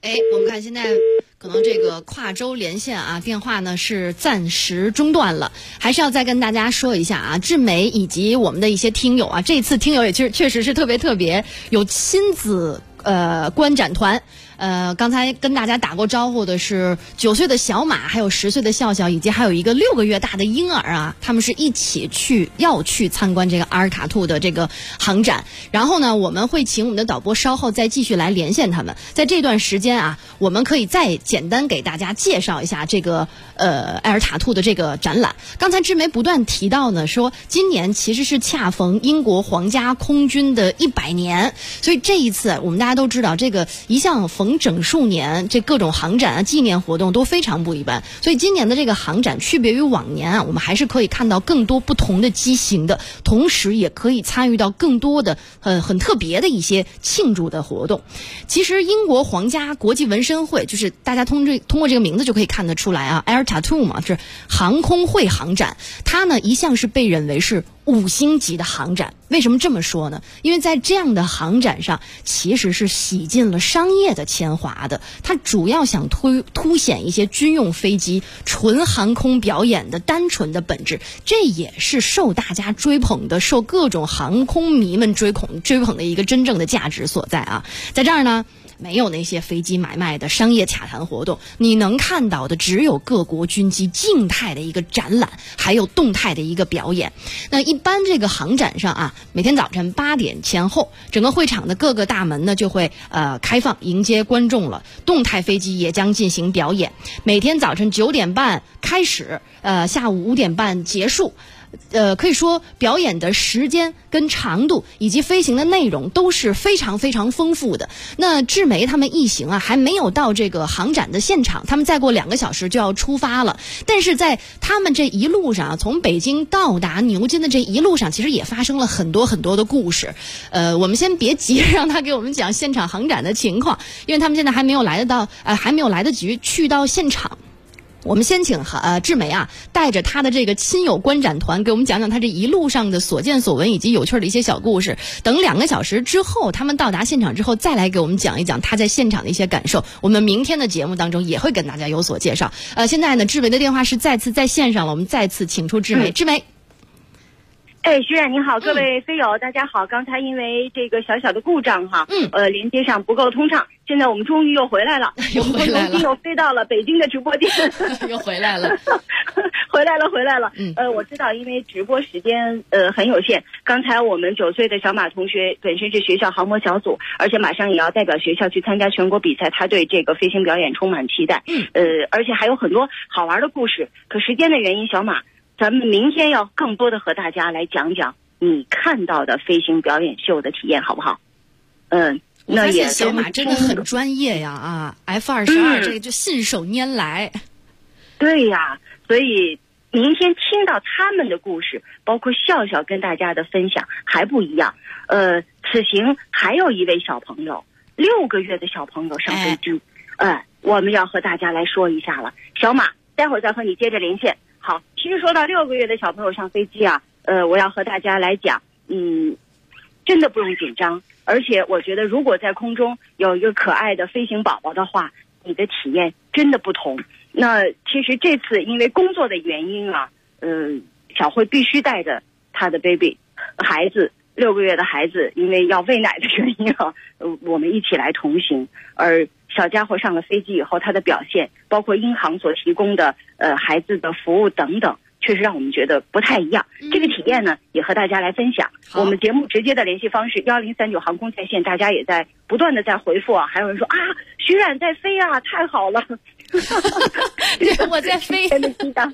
我们看现在可能这个跨州连线啊，电话呢是暂时中断了，还是要再跟大家说一下啊，志梅以及我们的一些听友啊，这次听友也确实是特别有亲子观展团。刚才跟大家打过招呼的是9岁的小马，还有10岁的笑笑，以及还有一个6个月大的婴儿啊，他们是一起要去参观这个阿尔卡兔的这个航展。然后呢，我们会请我们的导播稍后再继续来连线他们。在这段时间啊，我们可以再简单给大家介绍一下这个埃尔塔兔的这个展览。刚才志梅不断提到呢，说今年其实是恰逢英国皇家空军的100年，所以这一次我们大家都知道，这个一向逢整数年，这各种航展啊、纪念活动都非常不一般。所以今年的这个航展区别于往年啊，我们还是可以看到更多不同的机型的，同时也可以参与到更多的很特别的一些庆祝的活动。其实英国皇家国际纹身会，就是大家通过这个名字就可以看得出来啊 ，Air Tattoo 嘛，是航空会航展，它呢一向是被认为是5星级的航展。为什么这么说呢？因为在这样的航展上，其实是洗尽了商业的铅华的。它主要想凸显一些军用飞机纯航空表演的单纯的本质，这也是受大家追捧的，受各种航空迷们追捧的一个真正的价值所在啊。在这儿呢，没有那些飞机买卖的商业洽谈活动，你能看到的只有各国军机静态的一个展览，还有动态的一个表演。那一般这个航展上啊，每天早晨8点前后，整个会场的各个大门呢就会开放迎接观众了，动态飞机也将进行表演。每天早晨9点半开始，下午5点半结束。可以说表演的时间跟长度以及飞行的内容都是非常丰富的。那志梅他们一行啊还没有到这个航展的现场，他们再过2个小时就要出发了。但是在他们这一路上，从北京到达牛津的这一路上，其实也发生了很多的故事。我们先别急着让他给我们讲现场航展的情况，因为他们现在还没有来得及去到现场。我们先请志梅啊，带着他的这个亲友观展团给我们讲讲他这一路上的所见所闻以及有趣的一些小故事。等2个小时之后，他们到达现场之后，再来给我们讲一讲他在现场的一些感受。我们明天的节目当中也会跟大家有所介绍。现在呢，志梅的电话是再次在线上了，我们再次请出志梅。志梅。 徐冉你好，各位飞友大家好。刚才因为这个小小的故障哈，连接上不够通畅，现在我们终于又回来了，我们重新又飞到了北京的直播间， 又回来了， 回来了。我知道，因为直播时间很有限。刚才我们9岁的小马同学本身是学校航模小组，而且马上也要代表学校去参加全国比赛，他对这个飞行表演充满期待。而且还有很多好玩的故事。可时间的原因，小马，咱们明天要更多的和大家来讲讲你看到的飞行表演秀的体验，好不好？ 那也小马真的很专业呀啊 ！F-22这个就信手拈来。 对呀，所以明天听到他们的故事，包括笑笑跟大家的分享还不一样。此行还有一位小朋友，6个月的小朋友上飞机，我们要和大家来说一下了。小马，待会儿再和你接着连线。好，其实说到6个月的小朋友上飞机啊，我要和大家来讲，真的不用紧张，而且我觉得如果在空中有一个可爱的飞行宝宝的话，你的体验真的不同。那其实这次因为工作的原因啊，小慧必须带着她的 baby 孩子，6个月的孩子，因为要喂奶的原因啊，我们一起来同行。而小家伙上了飞机以后，他的表现，包括英航所提供的孩子的服务等等，确实让我们觉得不太一样。这个体验呢，也和大家来分享。我们节目直接的联系方式1039航空在线，大家也在不断的在回复啊。还有人说啊，徐冉在飞啊，太好了， 我在飞的激荡。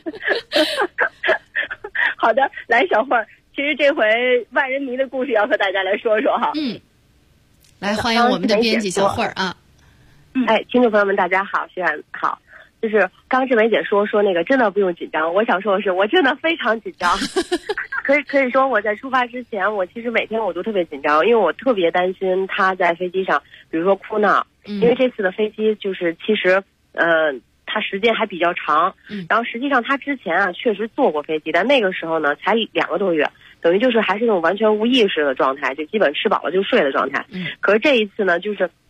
好的，来小慧儿，其实这回万人迷的故事要和大家来说说哈。 来欢迎我们的编辑小慧儿啊。 听众朋友们大家好，徐冉好。就是刚志梅姐说那个真的不用紧张，我想说的是我真的非常紧张。可以说我在出发之前，我其实每天我都特别紧张，因为我特别担心他在飞机上比如说哭闹，因为这次的飞机就是其实他时间还比较长，然后实际上他之前啊确实坐过飞机，但那个时候呢才2个多月，等于就是还是那种完全无意识的状态，就基本吃饱了就睡的状态。可是这一次呢，就是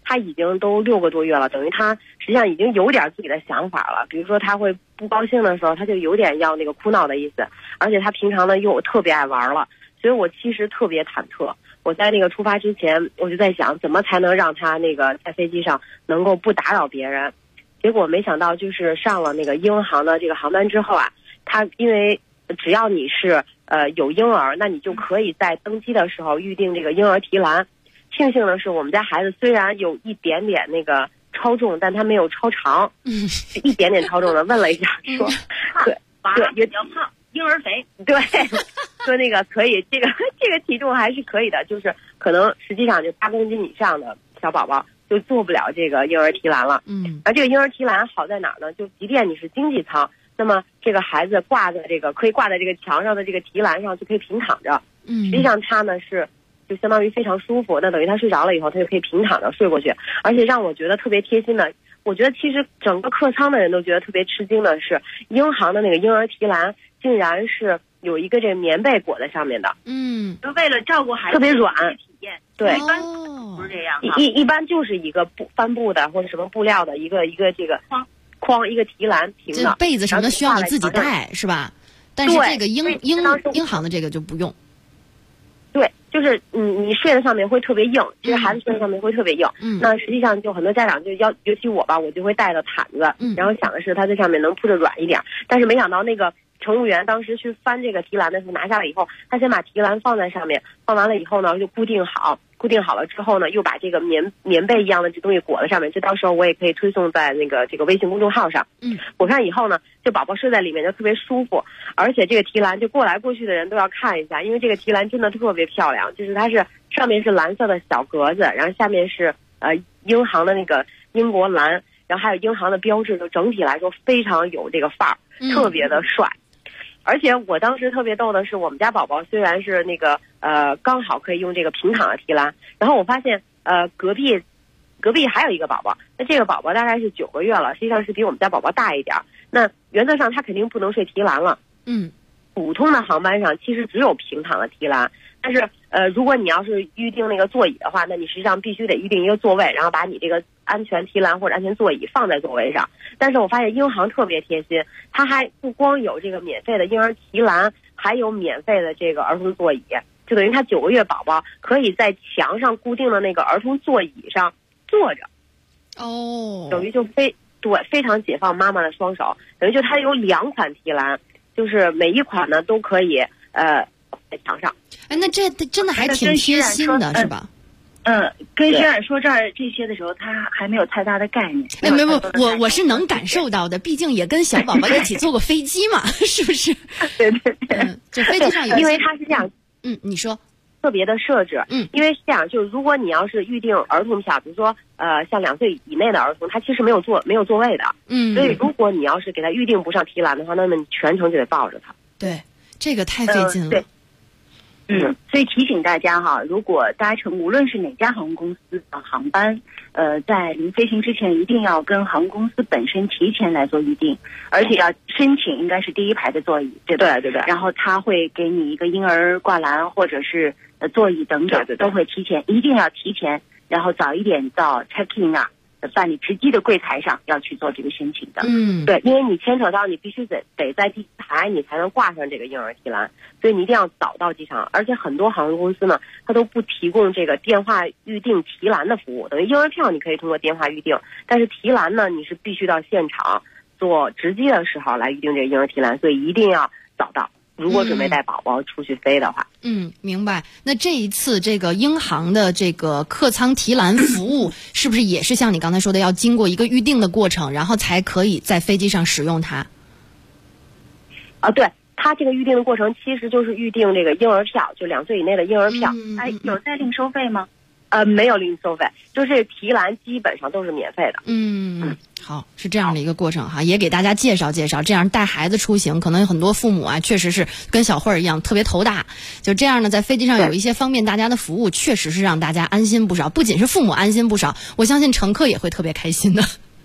他已经都6个多月了，等于他实际上已经有点自己的想法了。比如说他会不高兴的时候，他就有点要那个哭闹的意思，而且他平常呢又特别爱玩了，所以我其实特别忐忑。我在那个出发之前，我就在想怎么才能让他那个在飞机上能够不打扰别人。结果没想到就是上了那个英航的这个航班之后啊，他因为只要你是有婴儿，那你就可以在登机的时候预定这个婴儿提篮。庆幸的是，我们家孩子虽然有一点点那个超重，但他没有超长，一点点超重的。问了一下，说对， 比较胖，婴儿肥， 对，说那个可以，这个体重还是可以的，就是可能实际上就8公斤以上的小宝宝就做不了这个婴儿提篮了。而这个婴儿提篮好在哪儿呢？就即便你是经济舱，那么这个孩子可以挂在这个墙上的这个提篮上，就可以平躺着。实际上他呢是就相当于非常舒服，那等于他睡着了以后，他就可以平躺着睡过去。而且让我觉得特别贴心的，我觉得其实整个客舱的人都觉得特别吃惊的是，英航的那个婴儿提篮竟然是有一个这棉被裹在上面的。 就为了照顾孩子特别软体验。 对， 一般不是这样。 一般就是一个帆布的或者什么布料的一个这个框一个提篮平的， 被子什么的需要你自己带是吧？但是这个英航的这个就不用。 对，就是你睡在上面会特别硬，其实孩子睡在上面会特别硬。那实际上就很多家长就尤其我吧，我就会带着毯子，然后想的是他在上面能铺着软一点，但是没想到那个乘务员当时去翻这个提篮的时候，拿下来以后，他先把提篮放在上面，放完了以后呢就固定好了之后呢，又把这个棉被一样的这东西裹在上面，这到时候我也可以推送在这个微信公众号上。裹上以后呢，就宝宝睡在里面就特别舒服，而且这个提篮就过来过去的人都要看一下，因为这个提篮真的特别漂亮，就是它是上面是蓝色的小格子，然后下面是英航的那个英国蓝，然后还有英航的标志，就整体来说非常有这个范儿，特别的帅。而且我当时特别逗的是，我们家宝宝虽然是那个刚好可以用这个平躺的提篮，然后我发现隔壁还有一个宝宝，那这个宝宝大概是9个月了，实际上是比我们家宝宝大一点。那原则上他肯定不能睡提篮了。普通的航班上其实只有平躺的提篮，但是如果你要是预定那个座椅的话，那你实际上必须得预定一个座位，然后把你这个安全提篮或者安全座椅放在座位上。但是我发现英航特别贴心，它还不光有这个免费的婴儿提篮，还有免费的这个儿童座椅，就等于他9个月宝宝可以在墙上固定的那个儿童座椅上坐着。等于就非常解放妈妈的双手，等于就它有2款提篮，就是每一款呢都可以在墙上。 那这真的还挺贴心的，是吧？ 跟学冉说这些的时候，他还没有太大的概念。 没，我是能感受到的，毕竟也跟小宝宝一起坐过飞机嘛，是不是？ 对， 就飞机上有， 因为它是这样， 你说特别的设置，因为是这样，就是如果你要是预定儿童票，比如说像2岁以内的儿童，他其实没有座位的，所以如果你要是给他预定不上提篮的话，那么你全程就得抱着他。 对，这个太费劲了。 对。所以提醒大家哈，如果搭乘无论是哪家航空公司的航班，在临飞行之前一定要跟航空公司本身提前来做预定，而且要申请应该是第1排的座椅，对吧？对。然后他会给你一个婴儿挂篮或者是座椅等等，都会一定要提前，然后早一点到 check in 办理值机的柜台上要去做这个申请的。对，因为你牵扯到你必须得在第1排你才能挂上这个婴儿提篮，所以你一定要早到机场。而且很多航空公司呢，它都不提供这个电话预订提篮的服务，等于婴儿票你可以通过电话预订，但是提篮呢，你是必须到现场做值机的时候来预订这个婴儿提篮，所以一定要早到。如果准备带宝宝出去飞的话， 明白。那这一次这个英航的这个客舱提篮服务，是不是也是像你刚才说的，要经过一个预定的过程，然后才可以在飞机上使用它？ 对，它这个预定的过程其实就是预定这个婴儿票，就2岁以内的婴儿票。 有再另收费吗？ 没有另收费，就是提篮基本上都是免费的。 好，是这样的一个过程哈，也给大家介绍介绍，这样带孩子出行，可能有很多父母啊，确实是跟小慧儿一样特别头大。就这样呢，在飞机上有一些方便大家的服务，确实是让大家安心不少。不仅是父母安心不少，我相信乘客也会特别开心的。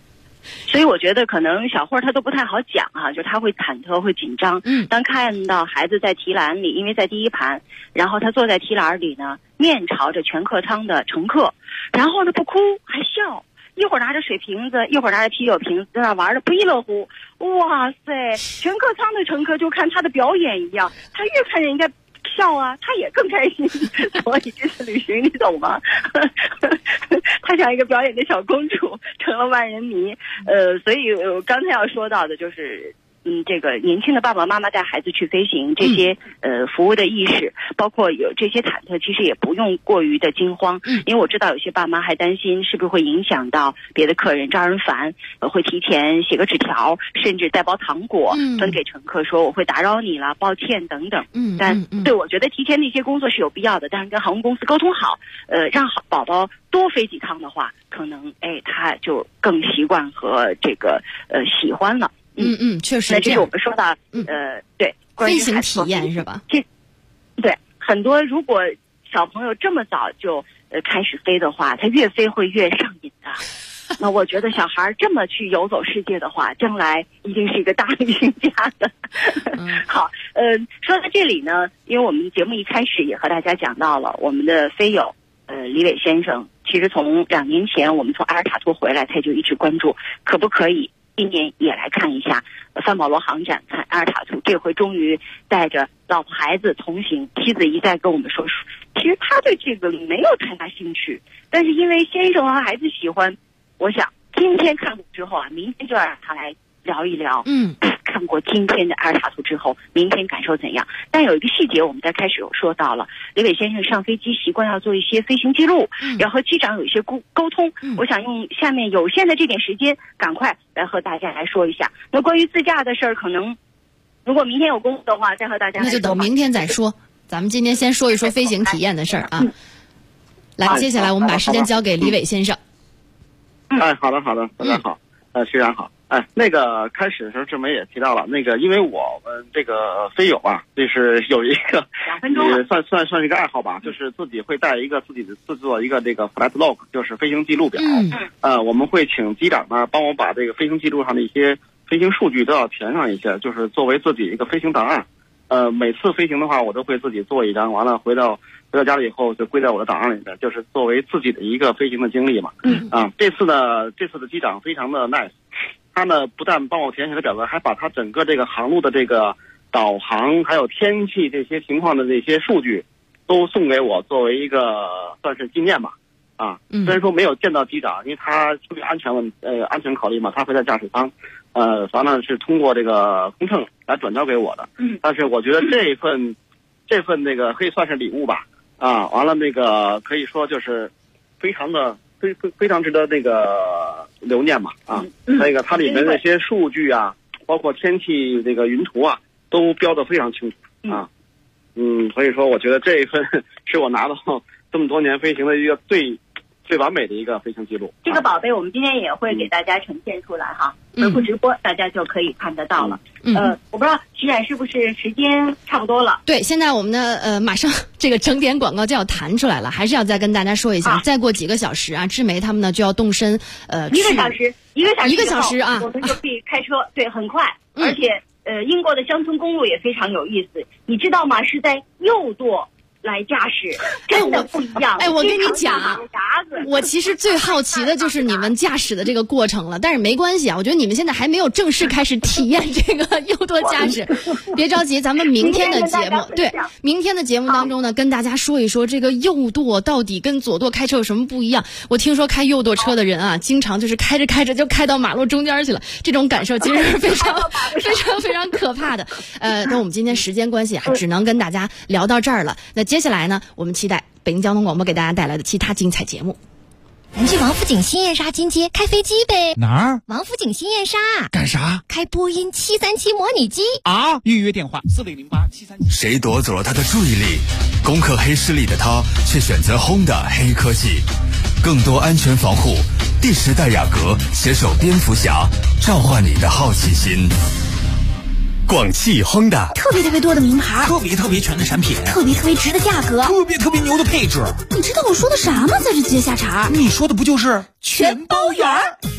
所以我觉得可能小慧她都不太好讲哈，就她会忐忑会紧张。当看到孩子在提篮里，因为在第一盘，然后她坐在提篮里呢，面朝着全客舱的乘客，然后呢不哭还笑，一会儿拿着水瓶子，一会儿拿着啤酒瓶子，在那玩的不亦乐乎。哇塞，全客舱的乘客就看她的表演一样，她越看人家笑啊，她也更开心。所以这次旅行你懂吗？她像一个表演的小公主，成了万人迷。所以我刚才要说到的就是这个年轻的爸爸妈妈带孩子去飞行，这些服务的意识，包括有这些忐忑，其实也不用过于的惊慌。因为我知道有些爸妈还担心是不是会影响到别的客人，招人烦，会提前写个纸条，甚至带包糖果分给乘客，说我会打扰你了，抱歉等等。但对，我觉得提前的一些工作是有必要的，但是跟航空公司沟通好，让宝宝多飞几趟的话，可能他就更习惯和这个喜欢了。 确实。 那这是我们说到对飞行体验是吧？ 对，很多如果小朋友这么早就开始飞的话，他越飞会越上瘾的。那我觉得小孩这么去游走世界的话，将来一定是一个大旅行家的。好，说到这里呢，因为我们节目一开始也和大家讲到了我们的飞友李伟先生，其实从2年前我们从阿尔塔图回来，他就一直关注可不可以今年也来看一下范保罗航展，看阿尔塔图。这回终于带着老婆孩子同行，妻子一再跟我们说，其实他对这个没有太大兴趣，但是因为先生和孩子喜欢，我想今天看过之后啊，明天就要让他来聊一聊。看过今天的阿尔塔图之后，明天感受怎样？但有一个细节我们在开始有说到了，李伟先生上飞机习惯要做一些飞行记录，要和机长有一些沟通。我想用下面有限的这点时间，赶快来和大家来说一下。那关于自驾的事儿，可能如果明天有功夫的话，再和大家来说吧。 那就等明天再说。咱们今天先说一说飞行体验的事儿啊。来，接下来我们把时间交给李伟先生。 好的，大家好，徐然好。那个开始的时候志梅也提到了，那个因为我们这个飞友啊，就是有一个算是一个爱好吧，就是自己会带一个自己的制作一个这个 flight log， 就是飞行记录表。我们会请机长呢帮我把这个飞行记录上的一些飞行数据都要填上一些，就是作为自己一个飞行档案。每次飞行的话，我都会自己做一张，完了回到家里以后就归在我的档案里面，就是作为自己的一个飞行的经历嘛。这次的机长非常的 nice。他呢不但帮我填写了表格，还把他整个这个航路的这个导航还有天气这些情况的这些数据都送给我，作为一个算是纪念吧。虽然说没有见到机长，因为他出于安全考虑嘛，他会在驾驶舱，反正是通过这个空乘来转交给我的。但是我觉得这份那个可以算是礼物吧。完了那个可以说就是非常值得那个留念嘛。那个它里面那些数据啊，包括天气这个云图啊，都标得非常清楚啊。所以说我觉得这一份是我拿到这么多年飞行的一个最完美的一个飞行记录。 这个宝贝我们今天也会给大家呈现出来哈，回复直播大家就可以看得到了。我不知道徐冉是不是时间差不多了？ 对，现在我们的马上这个整点广告就要弹出来了，还是要再跟大家说一下，再过几个小时啊，志梅他们呢就要动身一个小时啊，我们就可以开车，对，很快，而且英国的乡村公路也非常有意思，你知道吗？是在右舵来驾驶，真的不一样。 我跟你讲，我其实最好奇的就是你们驾驶的这个过程了，但是没关系啊，我觉得你们现在还没有正式开始体验这个右舵驾驶，别着急，咱们明天的节目，对，明天的节目当中呢，跟大家说一说这个右舵到底跟左舵开车有什么不一样。我听说开右舵车的人啊，经常就是开着就开到马路中间去了，这种感受其实是非常可怕的。那我们今天时间关系啊，只能跟大家聊到这儿了。那接下来呢，我们期待北京交通广播给大家带来的其他精彩节目。 咱去王府井新燕莎金街开飞机呗。 哪儿？ 王府井新燕莎。 干啥？ 开波音737模拟机啊！预约电话4008-737。 谁夺走了他的注意力？攻克黑势力的他却选择Honda黑科技，更多安全防护。第10代雅阁携手蝙蝠侠，召唤你的好奇心。广汽 Honda 特别多的名牌， 特别全的产品， 特别值的价格， 特别牛的配置。 你知道我说的啥吗？在这接下茬， 你说的不就是全包圆？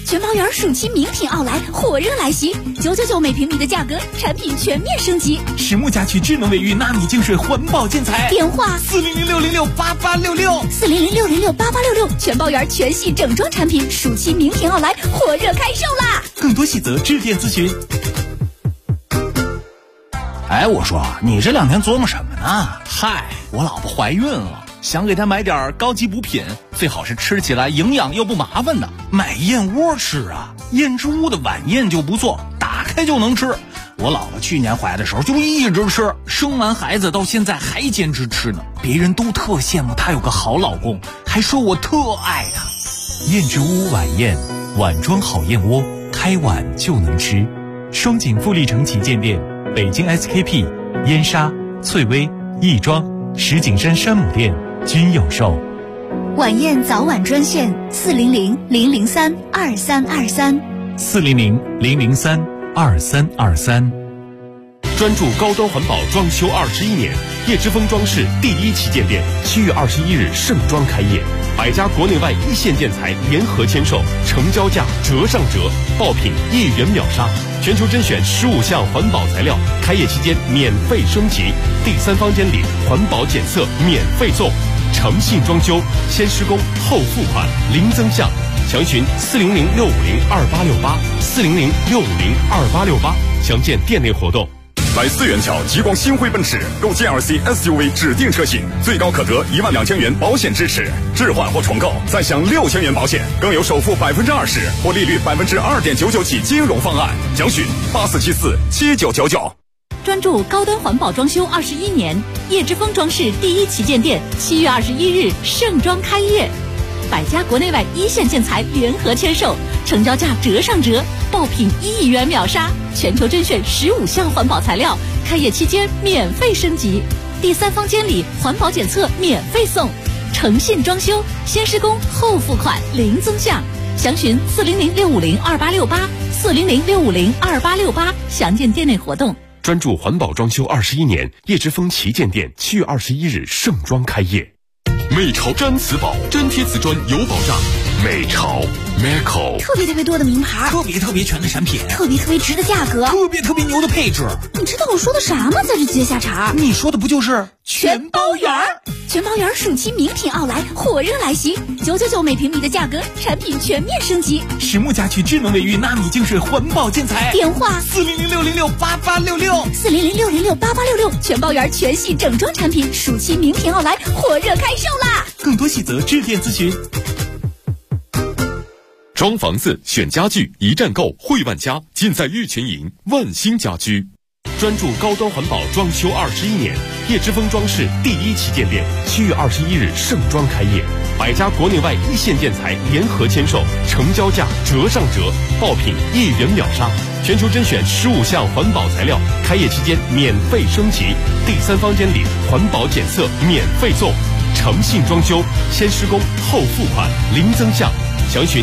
全包园暑期名品奥莱火热来袭，999每平米的价格，产品全面升级。 实木家居智能卫浴纳米净水环保建材， 电话 400-606-8866，400-606-8866， 全包园全系整装产品暑期名品奥莱火热开售啦！ 更多细则致电咨询。 哎，我说你这2天琢磨什么呢？ 嗨，我老婆怀孕了，想给她买点高级补品，最好是吃起来营养又不麻烦的。 买燕窝吃啊，燕之屋的晚宴就不错，打开就能吃。我老婆去年怀的时候就一直吃，生完孩子到现在还坚持吃呢。别人都特羡慕她有个好老公，还说我特爱她。 燕之屋晚宴，碗装好燕窝，开碗就能吃。双井富力城旗舰店、北京 SKP、燕莎、翠微、亦庄、石景山山姆店均有售。 晚宴早晚专线400-003-2323。 400-003-2323。 专注高端环保装修21年，叶之峰装饰第1旗舰店7月21日盛装开业，100家国内外一线建材联合签售，成交价折上折，爆品1元秒杀，全球甄选15项环保材料，开业期间免费升级，第3房间里环保检测免费送，诚信装修，先施工后付款，零增项，详询400-650-2868，400-650-2868，详见店内活动。 来4元桥极光星辉奔驰购 GLC SUV 指定车型，最高可得12000元保险支持，置换或重购再享6000元保险，更有首付20%或利率2.99%起金融方案。详询84747999。 专注高端环保装修21年，叶之峰装饰第1旗舰店7月21日盛装开业，100家国内外一线建材联合签售，成交价折上折，爆品1亿元秒杀，全球甄选15项环保材料，开业期间免费升级，第3房间里环保检测免费送，诚信装修，先施工后付款，零增项，详询400-650-2868，400-650-2868，详见店内活动。 专注环保装修21年，叶之峰旗舰店7月21日盛装开业。美潮毡瓷宝，粘贴瓷砖有保障。美潮 Meco， 特别多的名牌， 特别全的产品， 特别值的价格， 特别牛的配置。 你知道我说的啥吗？在这接下茬， 你说的不就是全包园？ 全包园暑期名品奥莱火热来袭，999每平米的价格，产品全面升级。 实木家居智能卫浴纳米净水环保建材， 电话 400-606-8866，400-606-8866， 全包园全系整装产品暑期名品奥莱火热开售啦！ 更多细则致电咨询。 装房子选家具一站购汇万家，尽在玉泉营万兴家居。专注高端环保装修21年，叶之峰装饰第1旗舰店7月21日盛装开业，100家国内外一线建材联合签售，成交价折上折，爆品1元秒杀，全球甄选15项环保材料，开业期间免费升级，第3房间里环保检测免费送，诚信装修，先施工后付款，零增项，详询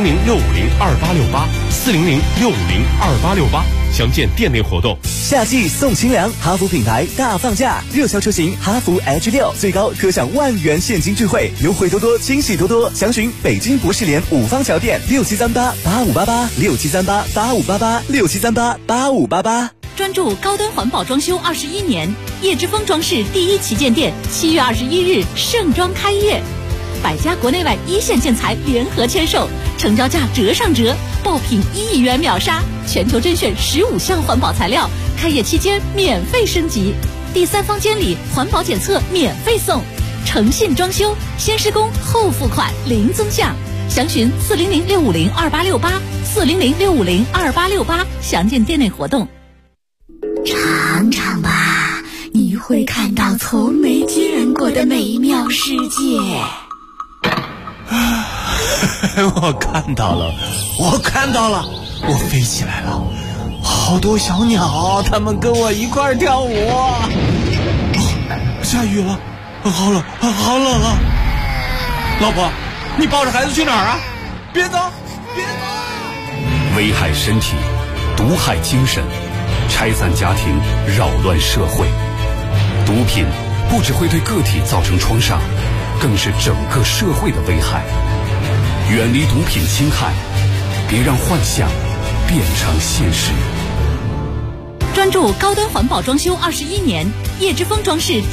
400-650-2868，400-650-2868，详见店内活动。 夏季送清凉，哈弗品牌大放价，热销车型哈弗 H6最高可享10000元现金钜惠，优惠多多，惊喜多多。详询北京博士联5方桥店6738-8588，6738-8588，6738-8588。 专注高端环保装修21年，叶之峰装饰第1旗舰店7月21日盛装开业，100家国内外一线建材联合签售，成交价折上折，爆品1亿元秒杀，全球甄选15项环保材料，开业期间免费升级，第3房间里环保检测免费送，诚信装修，先施工后付款，零增项，详询400-650-2868，400-650-2868，详见店内活动。 尝尝吧，你会看到从没见过的美妙世界。 我看到了，我飞起来了，好多小鸟，它们跟我一块儿跳舞。下雨了，好冷啊！老婆，你抱着孩子去哪儿啊？别走！ 危害身体，毒害精神，拆散家庭，扰乱社会。毒品不只会对个体造成创伤，更是整个社会的危害。远离毒品侵害， 别让幻想变成现实。 专注高端环保装修21年，叶之峰装饰